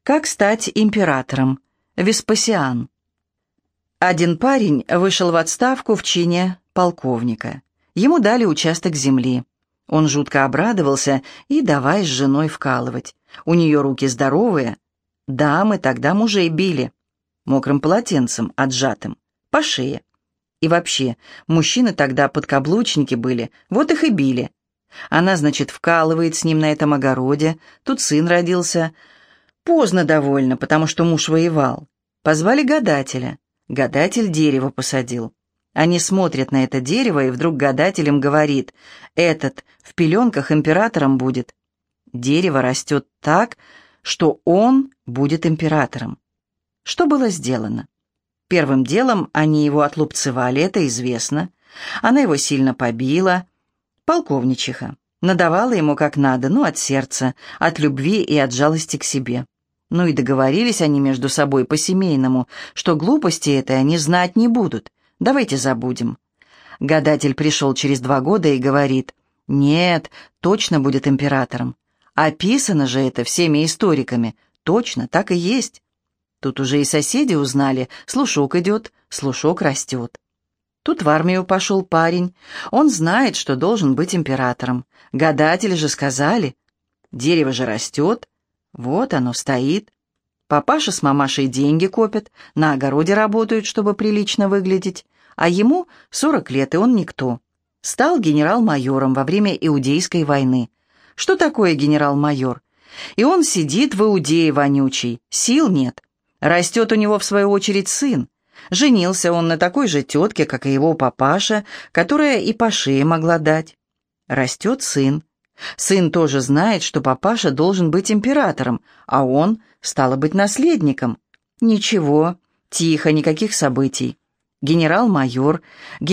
Как стать императором? Веспасиан. Один парень вышел в отставку в чине полковника. Ему дали участок земли. Он жутко обрадовался и давай с женой вкалывать. У нее руки здоровые. Дамы тогда мужей били. Мокрым полотенцем, отжатым, по шее. И вообще, мужчины тогда подкаблучники были, вот их и били. Она, значит, вкалывает с ним на этом огороде. Тут сын родился. Поздно довольно, потому что муж воевал. Позвали гадателя. Гадатель дерево посадил. Они смотрят на это дерево, и вдруг гадатель им говорит: «Этот в пеленках императором будет». Дерево растет так, что он будет императором. Что было сделано? Первым делом они его отлупцевали, это известно. Она его сильно побила. Полковничиха. Надавала ему как надо, от сердца, от любви и от жалости к себе. И договорились они между собой по-семейному, что глупости этой они знать не будут. Давайте забудем. Гадатель пришел через 2 года и говорит: «Нет, точно будет императором. Описано же это всеми историками. Точно, так и есть». Тут уже и соседи узнали: слушок идет, слушок растет. Тут в армию пошел парень. Он знает, что должен быть императором. Гадатели же сказали. Дерево же растет. Вот оно стоит. Папаша с мамашей деньги копят, на огороде работают, чтобы прилично выглядеть. А ему 40 лет, и он никто. Стал генерал-майором во время Иудейской войны. Что такое генерал-майор? И он сидит в Иудее вонючий, сил нет. Растет у него, в свою очередь, сын. Женился он на такой же тетке, как и его папаша, которая и по шее могла дать. Растет сын. Сын тоже знает, что папаша должен быть императором, а он, стало быть, наследником. Ничего, тихо, никаких событий. Генерал-майор в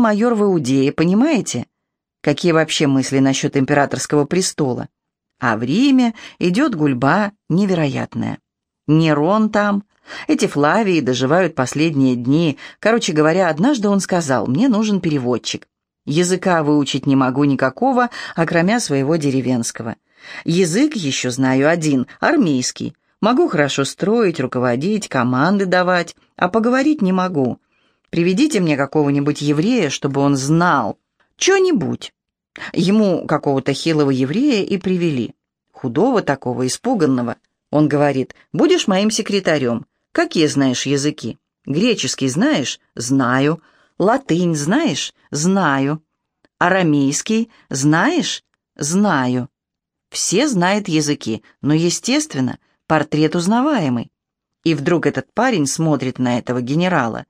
Иудее, понимаете? Какие вообще мысли насчет императорского престола? А в Риме идет гульба невероятная. Нерон там. Эти Флавии доживают последние дни. Короче говоря, однажды он сказал: «Мне нужен переводчик. Языка выучить не могу никакого, окромя своего деревенского. Язык еще знаю один, армейский. Могу хорошо строить, руководить, команды давать, а поговорить не могу. Приведите мне какого-нибудь еврея, чтобы он знал. Что-нибудь». Ему какого-то хилого еврея и привели. Худого такого, испуганного. Он говорит: «Будешь моим секретарем. Какие знаешь языки? Греческий знаешь? Знаю. Латынь знаешь? Знаю. Арамейский знаешь? Знаю». Все знают языки, но, естественно, портрет узнаваемый. И вдруг этот парень смотрит на этого генерала.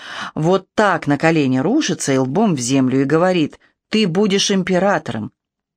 Вот так на колени рушится и лбом в землю и говорит: «Ты будешь императором».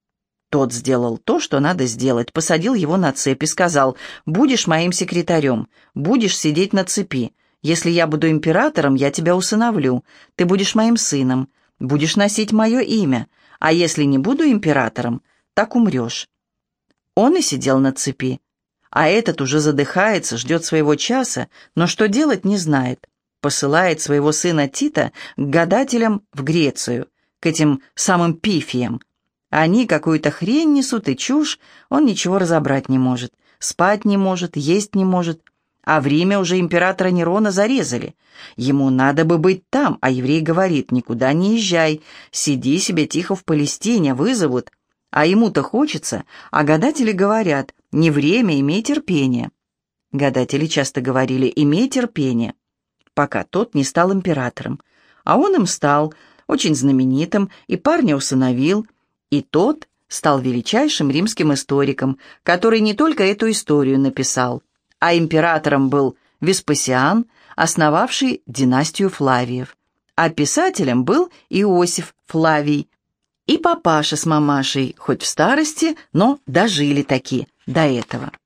Тот сделал то, что надо сделать, посадил его на цепь и сказал: «Будешь моим секретарем, будешь сидеть на цепи. Если я буду императором, я тебя усыновлю. Ты будешь моим сыном, будешь носить мое имя. А если не буду императором, так умрешь». Он и сидел на цепи. А этот уже задыхается, ждет своего часа, но что делать не знает. Посылает своего сына Тита к гадателям в Грецию, к этим самым пифиям. Они какую-то хрень несут и чушь, он ничего разобрать не может, спать не может, есть не может. А в Риме уже императора Нерона зарезали. Ему надо бы быть там, а еврей говорит: «Никуда не езжай, сиди себе тихо в Палестине, вызовут». А ему-то хочется, а гадатели говорят: «Не время, имей терпение». Гадатели часто говорили: «Имей терпение», пока тот не стал императором. А он им стал, очень знаменитым, и парня усыновил, и тот стал величайшим римским историком, который не только эту историю написал, а императором был Веспасиан, основавший династию Флавиев, а писателем был Иосиф Флавий. И папаша с мамашей, хоть в старости, но дожили таки до этого.